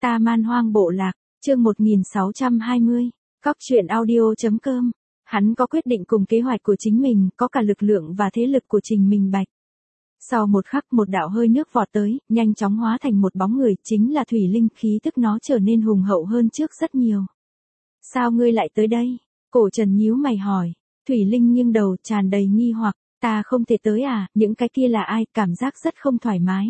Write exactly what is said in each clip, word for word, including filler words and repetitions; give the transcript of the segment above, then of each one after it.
Ta Man Hoang Bộ Lạc, chương một nghìn sáu trăm hai mươi, Cóc truyện audio.com. Hắn có quyết định cùng kế hoạch của chính mình, có cả lực lượng và thế lực của Trình Minh Bạch. Sau một khắc một đạo hơi nước vọt tới, nhanh chóng hóa thành một bóng người, chính là Thủy Linh, khí tức nó trở nên hùng hậu hơn trước rất nhiều. Sao ngươi lại tới đây? Cổ Trần nhíu mày hỏi. Thủy Linh nghiêng đầu tràn đầy nghi hoặc, ta không thể tới à, những cái kia là ai, cảm giác rất không thoải mái.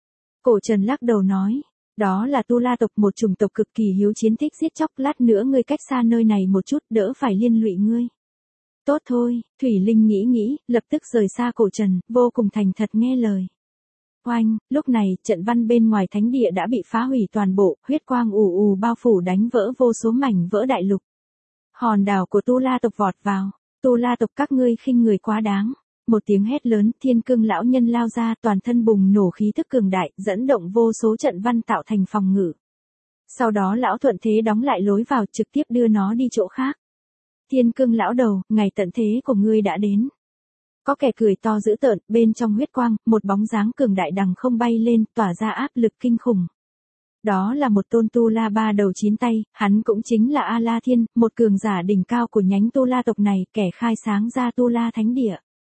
Cổ Trần lắc đầu nói, đó là Tu La tộc, một chủng tộc cực kỳ hiếu chiến, thích giết chóc, lát nữa ngươi cách xa nơi này một chút, đỡ phải liên lụy ngươi. Tốt thôi, Thủy Linh nghĩ nghĩ, lập tức rời xa Cổ Trần, vô cùng thành thật nghe lời. Oanh, lúc này, trận văn bên ngoài thánh địa đã bị phá hủy toàn bộ, huyết quang ù ù bao phủ đánh vỡ vô số mảnh vỡ đại lục. Hòn đảo của Tu La tộc vọt vào, Tu La tộc các ngươi khinh người quá đáng. Một tiếng hét lớn, Thiên Cương lão nhân lao ra, toàn thân bùng nổ khí tức cường đại, dẫn động vô số trận văn tạo thành phòng ngự. Sau đó lão thuận thế đóng lại lối vào, trực tiếp đưa nó đi chỗ khác. Thiên Cương lão đầu, ngày tận thế của ngươi đã đến. Có kẻ cười to dữ tợn, bên trong huyết quang, một bóng dáng cường đại đằng không bay lên, tỏa ra áp lực kinh khủng. Đó là một tôn Tu La ba đầu chín tay, hắn cũng chính là A La Thiên, một cường giả đỉnh cao của nhánh Tu La tộc này, kẻ khai sáng ra Tu La thánh địa.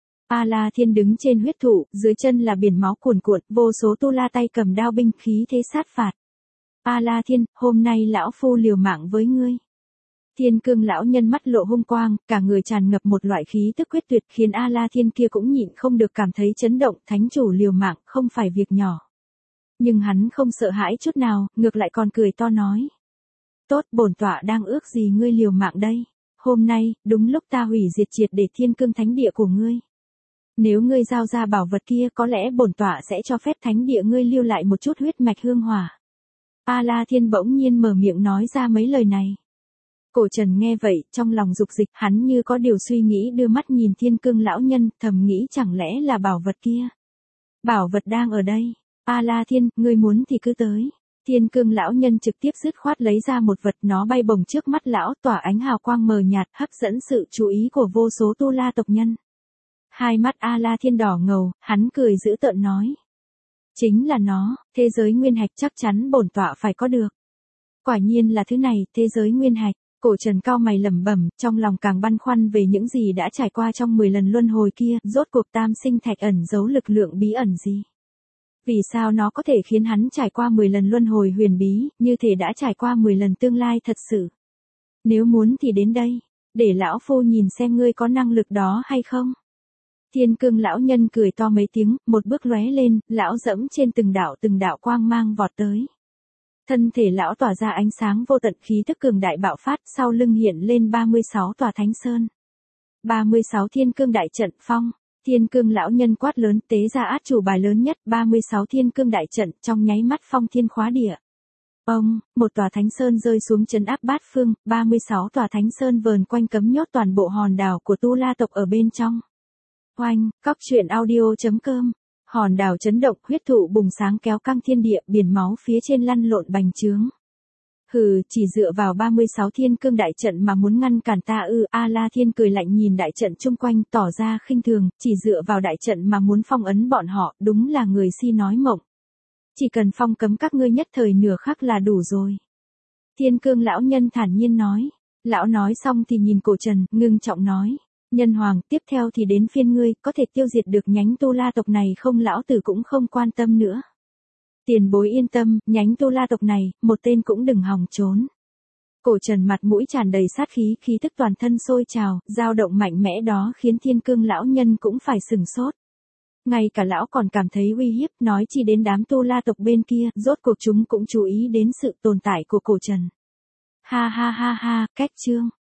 A La Thiên đứng trên huyết thụ, dưới chân là biển máu cuồn cuộn, vô số Tu La tay cầm đao binh khí thế sát phạt. A La Thiên, hôm nay lão phu liều mạng với ngươi. Thiên Cương lão nhân mắt lộ hung quang, cả người tràn ngập một loại khí tức quyết tuyệt, khiến A La Thiên kia cũng nhịn không được cảm thấy chấn động, thánh chủ liều mạng không phải việc nhỏ. Nhưng hắn không sợ hãi chút nào, ngược lại còn cười to nói. Tốt, bổn tọa đang ước gì ngươi liều mạng đây. Hôm nay, đúng lúc ta hủy diệt triệt để Thiên Cương thánh địa của ngươi. Nếu ngươi giao ra bảo vật kia, có lẽ bổn tọa sẽ cho phép thánh địa ngươi lưu lại một chút huyết mạch hương hỏa. A La Thiên bỗng nhiên mở miệng nói ra mấy lời này. Cổ Trần nghe vậy, trong lòng dục dịch, hắn như có điều suy nghĩ, đưa mắt nhìn Thiên Cương lão nhân, thầm nghĩ chẳng lẽ là bảo vật kia. Bảo vật đang ở đây. A La Thiên, ngươi muốn thì cứ tới. Thiên Cương lão nhân trực tiếp dứt khoát lấy ra một vật, nó bay bổng trước mắt lão, tỏa ánh hào quang mờ nhạt, hấp dẫn sự chú ý của vô số Tu La tộc nhân. Hai mắt A La Thiên đỏ ngầu, hắn cười dữ tợn nói. Chính là nó, thế giới nguyên hạch, chắc chắn bổn tọa phải có được. Quả nhiên là thứ này, thế giới nguyên hạch. Cổ Trần cao mày lẩm bẩm, trong lòng càng băn khoăn về những gì đã trải qua trong mười lần luân hồi kia, rốt cuộc tam sinh thạch ẩn giấu lực lượng bí ẩn gì. Vì sao nó có thể khiến hắn trải qua mười lần luân hồi huyền bí, như thể đã trải qua mười lần tương lai thật sự. Nếu muốn thì đến đây, để lão phu nhìn xem ngươi có năng lực đó hay không. Thiên Cương lão nhân cười to mấy tiếng, một bước lóe lên, lão dẫm trên từng đạo từng đạo quang mang vọt tới. Thân thể lão tỏa ra ánh sáng vô tận, khí tức cường đại bạo phát, sau lưng hiện lên ba mươi sáu tòa thánh sơn. ba mươi sáu Thiên Cương đại trận phong. Thiên Cương lão nhân quát lớn, tế ra át chủ bài lớn nhất, ba mươi sáu Thiên Cương đại trận, trong nháy mắt phong thiên khóa địa. Ông, một tòa thánh sơn rơi xuống trấn áp bát phương, ba mươi sáu tòa thánh sơn vờn quanh cấm nhốt toàn bộ hòn đảo của Tu La tộc ở bên trong. Oanh, Cóc truyện audio.com. Hòn đảo chấn động, huyết thụ bùng sáng kéo căng thiên địa, biển máu phía trên lăn lộn bành trướng. Hừ, chỉ dựa vào ba mươi sáu Thiên Cương đại trận mà muốn ngăn cản ta ư? A La Thiên cười lạnh nhìn đại trận chung quanh, tỏ ra khinh thường, chỉ dựa vào đại trận mà muốn phong ấn bọn họ, đúng là người si nói mộng. Chỉ cần phong cấm các ngươi nhất thời nửa khắc là đủ rồi. Thiên Cương lão nhân thản nhiên nói. Lão nói xong thì nhìn Cổ Trần, ngưng trọng nói. Nhân hoàng, tiếp theo thì đến phiên ngươi, có thể tiêu diệt được nhánh Tu La tộc này không? Lão tử cũng không quan tâm nữa. Tiền bối yên tâm, nhánh Tu La tộc này, một tên cũng đừng hòng trốn. Cổ Trần mặt mũi tràn đầy sát khí, khí tức toàn thân sôi trào, dao động mạnh mẽ đó khiến Thiên Cương lão nhân cũng phải sừng sốt. Ngay cả lão còn cảm thấy uy hiếp, nói chi đến đám Tu La tộc bên kia, rốt cuộc chúng cũng chú ý đến sự tồn tại của Cổ Trần. Ha ha ha ha, cách chương.